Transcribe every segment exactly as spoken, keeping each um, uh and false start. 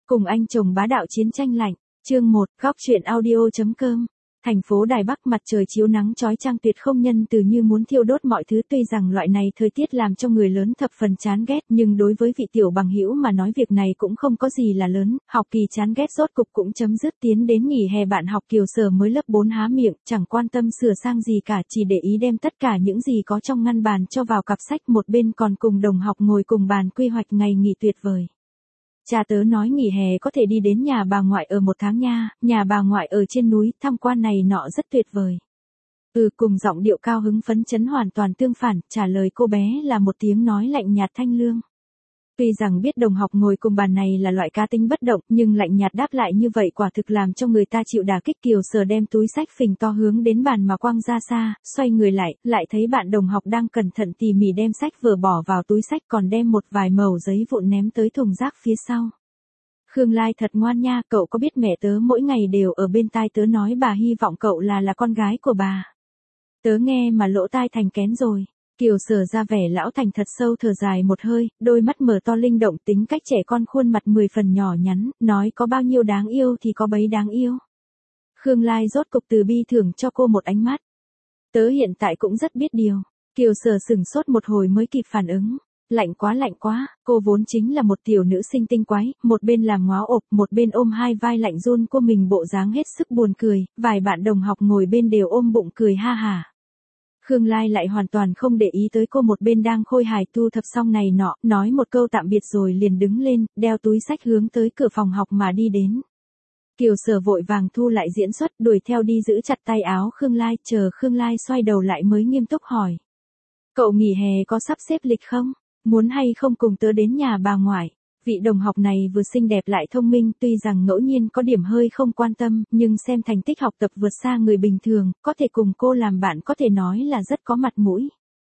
Cùng anh chồng bá đạo chiến tranh lạnh, chương một, góc truyện audio.com. Thành phố Đài Bắc mặt trời chiếu nắng chói chang tuyệt không nhân từ như muốn thiêu đốt mọi thứ, tuy rằng loại này thời tiết làm cho người lớn thập phần chán ghét, nhưng đối với vị tiểu bằng hữu mà nói việc này cũng không có gì là lớn, học kỳ chán ghét rốt cục cũng chấm dứt, tiến đến nghỉ hè bạn học Kiều Sở mới lớp bốn há miệng, chẳng quan tâm sửa sang gì cả, chỉ để ý đem tất cả những gì có trong ngăn bàn cho vào cặp sách, một bên còn cùng đồng học ngồi cùng bàn quy hoạch ngày nghỉ tuyệt vời. Cha tớ nói nghỉ hè có thể đi đến nhà bà ngoại ở một tháng nha, nhà bà ngoại ở trên núi, tham quan này nọ rất tuyệt vời. Ừ, cùng giọng điệu cao hứng phấn chấn hoàn toàn tương phản, trả lời cô bé là một tiếng nói lạnh nhạt thanh lương. Tuy rằng biết đồng học ngồi cùng bàn này là loại cá tính bất động, nhưng lạnh nhạt đáp lại như vậy quả thực làm cho người ta chịu đả kích. Kiều Sở đem túi sách phình to hướng đến bàn mà quăng ra xa, xoay người lại, lại thấy bạn đồng học đang cẩn thận tỉ mỉ đem sách vừa bỏ vào túi sách, còn đem một vài mẩu giấy vụn ném tới thùng rác phía sau. Khương Lai thật ngoan nha, cậu có biết mẹ tớ mỗi ngày đều ở bên tai tớ nói bà hy vọng cậu là là con gái của bà. Tớ nghe mà lỗ tai thành kén rồi. Kiều Sở ra vẻ lão thành thật sâu thở dài một hơi, đôi mắt mở to linh động, tính cách trẻ con, khuôn mặt mười phần nhỏ nhắn, nói có bao nhiêu đáng yêu thì có bấy đáng yêu. Khương Lai rốt cục từ bi thưởng cho cô một ánh mắt. Tớ hiện tại cũng rất biết điều. Kiều Sở sửng sốt một hồi mới kịp phản ứng. Lạnh quá lạnh quá, cô vốn chính là một tiểu nữ sinh tinh quái, một bên làm ngó ộp, một bên ôm hai vai lạnh run cô mình, bộ dáng hết sức buồn cười, vài bạn đồng học ngồi bên đều ôm bụng cười ha hả. Khương Lai lại hoàn toàn không để ý tới cô, một bên đang khôi hài thu thập xong này nọ, nói một câu tạm biệt rồi liền đứng lên, đeo túi sách hướng tới cửa phòng học mà đi đến. Kiều Sở vội vàng thu lại diễn xuất, đuổi theo đi giữ chặt tay áo Khương Lai, chờ Khương Lai xoay đầu lại mới nghiêm túc hỏi. Cậu nghỉ hè có sắp xếp lịch không? Muốn hay không cùng tớ đến nhà bà ngoại? Vị đồng học này vừa xinh đẹp lại thông minh, tuy rằng ngẫu nhiên có điểm hơi không quan tâm, nhưng xem thành tích học tập vượt xa người bình thường, có thể cùng cô làm bạn có thể nói là rất có mặt mũi.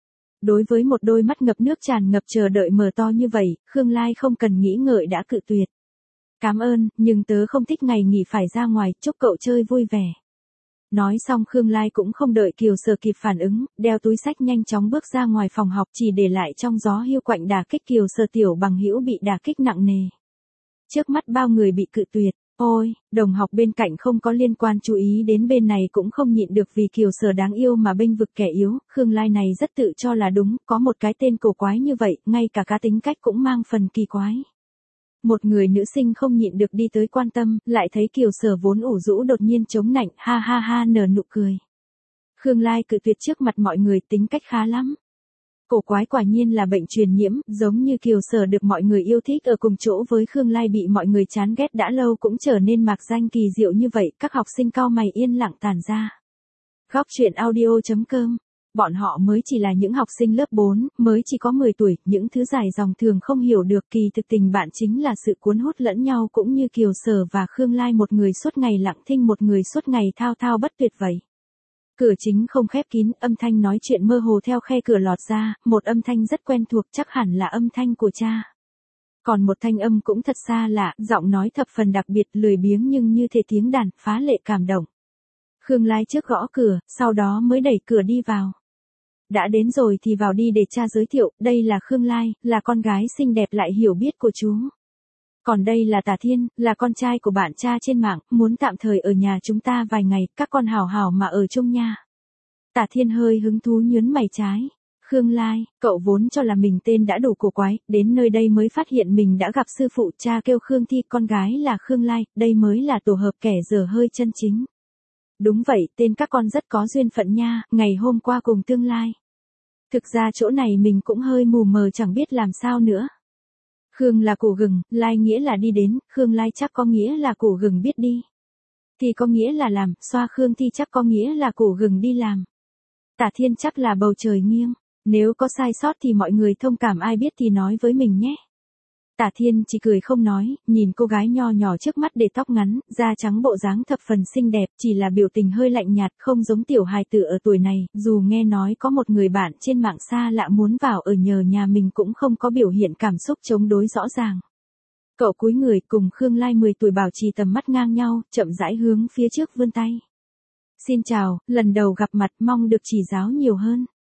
Đối với một đôi mắt ngập nước tràn ngập chờ đợi mở to như vậy, Khương Lai không cần nghĩ ngợi đã cự tuyệt. Cảm ơn, nhưng tớ không thích ngày nghỉ phải ra ngoài, chúc cậu chơi vui vẻ. Nói xong Khương Lai cũng không đợi Kiều Sở kịp phản ứng, đeo túi sách nhanh chóng bước ra ngoài phòng học, chỉ để lại trong gió hiu quạnh đả kích. Kiều Sở tiểu bằng hữu bị đả kích nặng nề. Trước mắt bao người bị cự tuyệt, ôi, đồng học bên cạnh không có liên quan chú ý đến bên này cũng không nhịn được vì Kiều Sở đáng yêu mà bênh vực kẻ yếu. Khương Lai này rất tự cho là đúng, có một cái tên cổ quái như vậy, ngay cả cá tính cách cũng mang phần kỳ quái. Một người nữ sinh không nhịn được đi tới quan tâm, lại thấy Kiều Sở vốn ủ rũ đột nhiên chống nạnh, ha ha ha nở nụ cười. Khương Lai cự tuyệt trước mặt mọi người, tính cách khá lắm. Cổ quái quả nhiên là bệnh truyền nhiễm, giống như Kiều Sở được mọi người yêu thích ở cùng chỗ với Khương Lai bị mọi người chán ghét đã lâu cũng trở nên mạc danh kỳ diệu như vậy, các học sinh cau mày yên lặng tản ra. Góc truyện audio.com. Bọn họ mới chỉ là những học sinh lớp bốn, mới chỉ có mười tuổi, những thứ dài dòng thường không hiểu được, kỳ thực tình bạn chính là sự cuốn hút lẫn nhau, cũng như Kiều Sở và Khương Lai, một người suốt ngày lặng thinh, một người suốt ngày thao thao bất tuyệt vậy. Cửa chính không khép kín, âm thanh nói chuyện mơ hồ theo khe cửa lọt ra, một âm thanh rất quen thuộc, chắc hẳn là âm thanh của cha. Còn một thanh âm cũng thật xa lạ, giọng nói thập phần đặc biệt, lười biếng nhưng như thể tiếng đàn, phá lệ cảm động. Khương Lai trước gõ cửa, sau đó mới đẩy cửa đi vào. Đã đến rồi thì vào đi để cha giới thiệu, đây là Khương Lai, là con gái xinh đẹp lại hiểu biết của chú. Còn đây là Tả Thiên, là con trai của bạn cha trên mạng, muốn tạm thời ở nhà chúng ta vài ngày, các con hảo hảo mà ở chung nha. Tả Thiên hơi hứng thú nhướng mày trái. Khương Lai, cậu vốn cho là mình tên đã đủ cổ quái, đến nơi đây mới phát hiện mình đã gặp sư phụ. Cha kêu Khương Thi, con gái là Khương Lai, đây mới là tổ hợp kẻ dở hơi chân chính. Đúng vậy, tên các con rất có duyên phận nha, ngày hôm qua cùng tương lai. Thực ra chỗ này mình cũng hơi mù mờ chẳng biết làm sao nữa. Khương là củ gừng, Lai nghĩa là đi đến, Khương Lai chắc có nghĩa là củ gừng biết đi. Thì có nghĩa là làm, xoa Khương Thi chắc có nghĩa là củ gừng đi làm. Tả Thiên chắc là bầu trời nghiêng, nếu có sai sót thì mọi người thông cảm, ai biết thì nói với mình nhé. Tả Thiên chỉ cười không nói, nhìn cô gái nho nhỏ trước mắt để tóc ngắn, da trắng, bộ dáng thập phần xinh đẹp, chỉ là biểu tình hơi lạnh nhạt, không giống tiểu hài tử ở tuổi này, dù nghe nói có một người bạn trên mạng xa lạ muốn vào ở nhờ nhà mình cũng không có biểu hiện cảm xúc chống đối rõ ràng. Cậu cúi người cùng Khương Lai mười tuổi bảo trì tầm mắt ngang nhau, chậm rãi hướng phía trước vươn tay. Xin chào, lần đầu gặp mặt, mong được chỉ giáo nhiều hơn.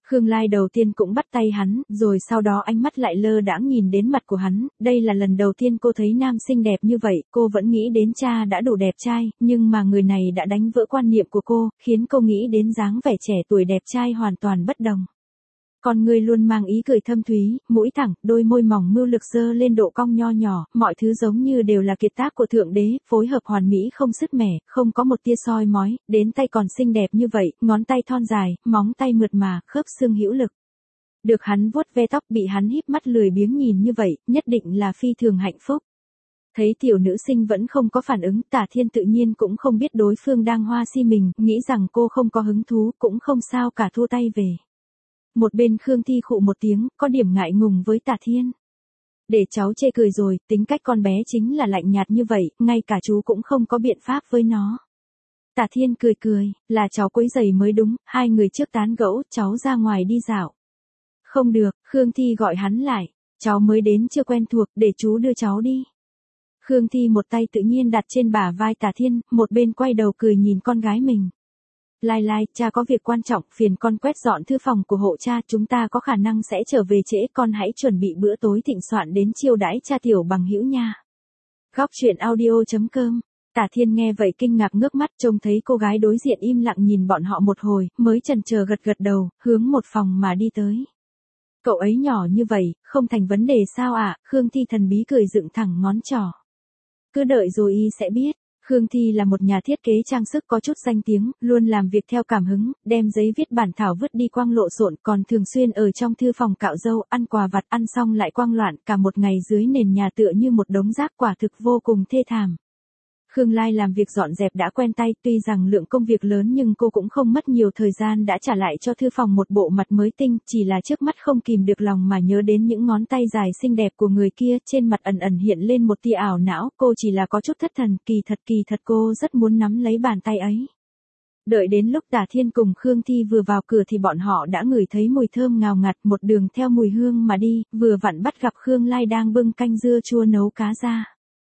Khương Lai đầu tiên cũng bắt tay hắn, rồi sau đó ánh mắt lại lơ đãng nhìn đến mặt của hắn, đây là lần đầu tiên cô thấy nam xinh đẹp như vậy, cô vẫn nghĩ đến cha đã đủ đẹp trai, nhưng mà người này đã đánh vỡ quan niệm của cô, khiến cô nghĩ đến dáng vẻ trẻ tuổi đẹp trai hoàn toàn bất đồng. Con người luôn mang ý cười thâm thúy, mũi thẳng, đôi môi mỏng mưu lực dơ lên độ cong nho nhỏ, mọi thứ giống như đều là kiệt tác của Thượng Đế, phối hợp hoàn mỹ không sứt mẻ, không có một tia soi mói, đến tay còn xinh đẹp như vậy, ngón tay thon dài, móng tay mượt mà, khớp xương hữu lực. Được hắn vuốt ve tóc bị hắn híp mắt lười biếng nhìn như vậy, nhất định là phi thường hạnh phúc. Thấy tiểu nữ sinh vẫn không có phản ứng, Tả Thiên tự nhiên cũng không biết đối phương đang hoa si mình, nghĩ rằng cô không có hứng thú, cũng không sao cả thua tay về. Một bên Khương Thi khụ một tiếng, có điểm ngại ngùng với Tả Thiên. Để cháu chê cười rồi, tính cách con bé chính là lạnh nhạt như vậy, ngay cả chú cũng không có biện pháp với nó. Tả Thiên cười cười, là cháu quấy rầy mới đúng, hai người trước tán gẫu, cháu ra ngoài đi dạo. Không được, Khương Thi gọi hắn lại, cháu mới đến chưa quen thuộc, để chú đưa cháu đi. Khương Thi một tay tự nhiên đặt trên bả vai Tả Thiên, một bên quay đầu cười nhìn con gái mình. Lai Lai, cha có việc quan trọng, phiền con quét dọn thư phòng của hộ cha, chúng ta có khả năng sẽ trở về trễ, con hãy chuẩn bị bữa tối thịnh soạn đến chiêu đãi cha tiểu bằng hữu nha. Góc truyện audio chấm com. Tả Thiên nghe vậy kinh ngạc ngước mắt, trông thấy cô gái đối diện im lặng nhìn bọn họ một hồi, mới chần chờ gật gật đầu, hướng một phòng mà đi tới. Cậu ấy nhỏ như vậy, không thành vấn đề sao ạ? À? Khương Thi thần bí cười dựng thẳng ngón trỏ. Cứ đợi rồi y sẽ biết. Khương Thi là một nhà thiết kế trang sức có chút danh tiếng, luôn làm việc theo cảm hứng, đem giấy viết bản thảo vứt đi quăng lộn xộn, còn thường xuyên ở trong thư phòng cạo râu, ăn quà vặt, ăn xong lại quăng loạn, cả một ngày dưới nền nhà tựa như một đống rác, quả thực vô cùng thê thảm. Khương Lai làm việc dọn dẹp đã quen tay, tuy rằng lượng công việc lớn nhưng cô cũng không mất nhiều thời gian đã trả lại cho thư phòng một bộ mặt mới tinh, chỉ là trước mắt không kìm được lòng mà nhớ đến những ngón tay dài xinh đẹp của người kia, trên mặt ẩn ẩn hiện lên một tia ảo não, cô chỉ là có chút thất thần, kỳ thật kỳ thật cô rất muốn nắm lấy bàn tay ấy. Đợi đến lúc Tả Thiên cùng Khương Thi vừa vào cửa thì bọn họ đã ngửi thấy mùi thơm ngào ngạt, một đường theo mùi hương mà đi, vừa vặn bắt gặp Khương Lai đang bưng canh dưa chua nấu cá ra.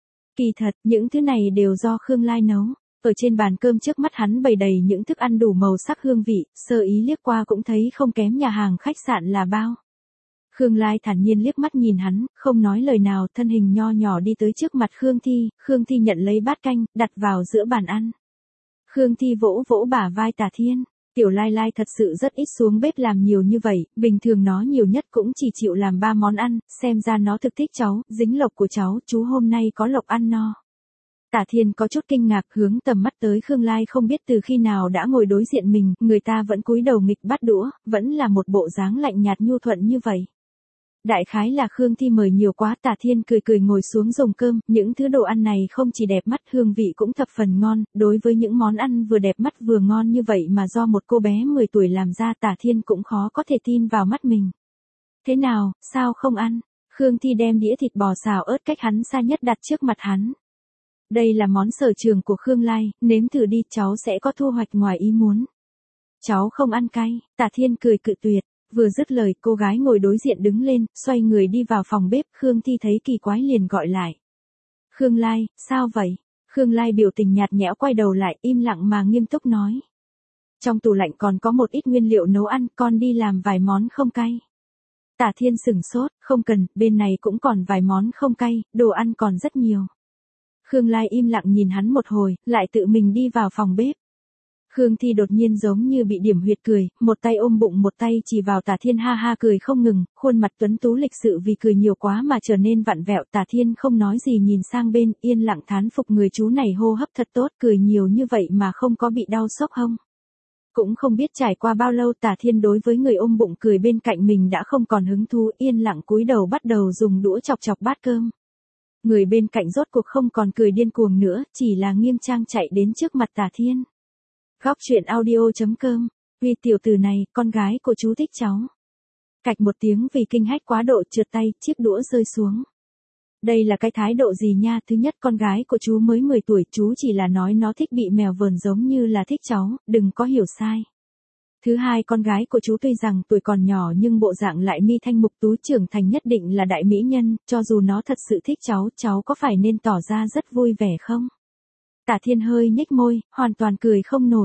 Kỳ thật, những thứ này đều do Khương Lai nấu. Ở trên bàn cơm trước mắt hắn bày đầy những thức ăn đủ màu sắc hương vị, sơ ý liếc qua cũng thấy không kém nhà hàng khách sạn là bao. Khương Lai thản nhiên liếc mắt nhìn hắn, không nói lời nào, thân hình nho nhỏ đi tới trước mặt Khương Thi, Khương Thi nhận lấy bát canh, đặt vào giữa bàn ăn. Khương Thi vỗ vỗ bả vai Tả Thiên. Tiểu Lai Lai thật sự rất ít xuống bếp làm nhiều như vậy, bình thường nó nhiều nhất cũng chỉ chịu làm ba món ăn, xem ra nó thực thích cháu, dính lộc của cháu, chú hôm nay có lộc ăn no. Tả Thiên có chút kinh ngạc hướng tầm mắt tới Khương Lai, không biết từ khi nào đã ngồi đối diện mình, người ta vẫn cúi đầu nghịch bát đũa, vẫn là một bộ dáng lạnh nhạt nhu thuận như vậy. Đại khái là Khương Thi mời nhiều quá, Tả Thiên cười cười ngồi xuống dùng cơm, những thứ đồ ăn này không chỉ đẹp mắt, hương vị cũng thập phần ngon, đối với những món ăn vừa đẹp mắt vừa ngon như vậy mà do một cô bé mười tuổi làm ra, Tả Thiên cũng khó có thể tin vào mắt mình. Thế nào, sao không ăn? Khương Thi đem đĩa thịt bò xào ớt cách hắn xa nhất đặt trước mặt hắn. Đây là món sở trường của Khương Lai, nếm thử đi, cháu sẽ có thu hoạch ngoài ý muốn. Cháu không ăn cay, Tả Thiên cười cự tuyệt. Vừa dứt lời, cô gái ngồi đối diện đứng lên, xoay người đi vào phòng bếp, Khương Thi thấy kỳ quái liền gọi lại. Khương Lai, sao vậy? Khương Lai biểu tình nhạt nhẽo quay đầu lại, im lặng mà nghiêm túc nói. Trong tủ lạnh còn có một ít nguyên liệu nấu ăn, con đi làm vài món không cay. Tả Thiên sửng sốt, không cần, bên này cũng còn vài món không cay, đồ ăn còn rất nhiều. Khương Lai im lặng nhìn hắn một hồi, lại tự mình đi vào phòng bếp. Khương Thi đột nhiên giống như bị điểm huyệt cười, một tay ôm bụng một tay chỉ vào Tả Thiên ha ha cười không ngừng, khuôn mặt tuấn tú lịch sự vì cười nhiều quá mà trở nên vặn vẹo. Tả Thiên không nói gì nhìn sang bên, yên lặng thán phục người chú này hô hấp thật tốt, cười nhiều như vậy mà không có bị đau sốc hông. Cũng không biết trải qua bao lâu Tả Thiên đối với người ôm bụng cười bên cạnh mình đã không còn hứng thú, yên lặng cúi đầu bắt đầu dùng đũa chọc chọc bát cơm. Người bên cạnh rốt cuộc không còn cười điên cuồng nữa, chỉ là nghiêm trang chạy đến trước mặt Tả Thiên. Góc truyện audio chấm com. Vì tiểu tử này, con gái của chú thích cháu. Cạch một tiếng vì kinh hách quá độ trượt tay, chiếc đũa rơi xuống. Đây là cái thái độ gì nha? Thứ nhất, con gái của chú mới mười tuổi, chú chỉ là nói nó thích bị mèo vờn giống như là thích cháu, đừng có hiểu sai. Thứ hai, con gái của chú tuy rằng tuổi còn nhỏ nhưng bộ dạng lại mi thanh mục tú, trưởng thành nhất định là đại mỹ nhân, cho dù nó thật sự thích cháu, cháu có phải nên tỏ ra rất vui vẻ không? Tả Thiên hơi nhếch môi, hoàn toàn cười không nổi.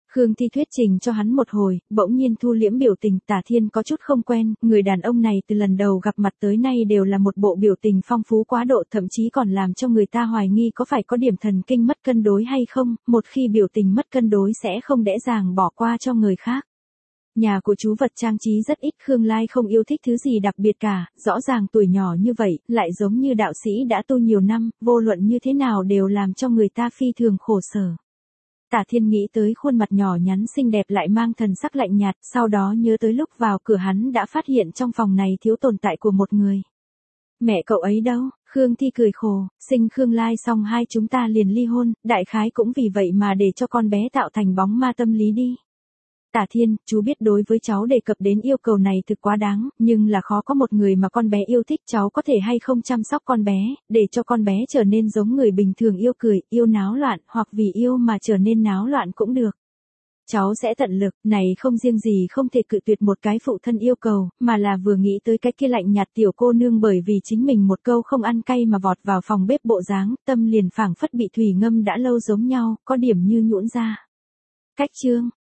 Khương Thi thuyết trình cho hắn một hồi, bỗng nhiên thu liễm biểu tình. Tả Thiên có chút không quen, người đàn ông này từ lần đầu gặp mặt tới nay đều là một bộ biểu tình phong phú quá độ, thậm chí còn làm cho người ta hoài nghi có phải có điểm thần kinh mất cân đối hay không, một khi biểu tình mất cân đối sẽ không dễ dàng bỏ qua cho người khác. Nhà của chú vật trang trí rất ít, Khương Lai không yêu thích thứ gì đặc biệt cả, rõ ràng tuổi nhỏ như vậy, lại giống như đạo sĩ đã tu nhiều năm, vô luận như thế nào đều làm cho người ta phi thường khổ sở. Tả Thiên nghĩ tới khuôn mặt nhỏ nhắn xinh đẹp lại mang thần sắc lạnh nhạt, sau đó nhớ tới lúc vào cửa hắn đã phát hiện trong phòng này thiếu tồn tại của một người. Mẹ cậu ấy đâu? Khương Thi cười khổ, sinh Khương Lai xong hai chúng ta liền ly hôn, đại khái cũng vì vậy mà để cho con bé tạo thành bóng ma tâm lý đi. Tả Thiên, chú biết đối với cháu đề cập đến yêu cầu này thực quá đáng, nhưng là khó có một người mà con bé yêu thích, cháu có thể hay không chăm sóc con bé, để cho con bé trở nên giống người bình thường yêu cười, yêu náo loạn, hoặc vì yêu mà trở nên náo loạn cũng được. Cháu sẽ tận lực, này không riêng gì không thể cự tuyệt một cái phụ thân yêu cầu, mà là vừa nghĩ tới cái kia lạnh nhạt tiểu cô nương bởi vì chính mình một câu không ăn cay mà vọt vào phòng bếp bộ dáng, tâm liền phảng phất bị thủy ngâm đã lâu giống nhau, có điểm như nhũn ra. Cách chương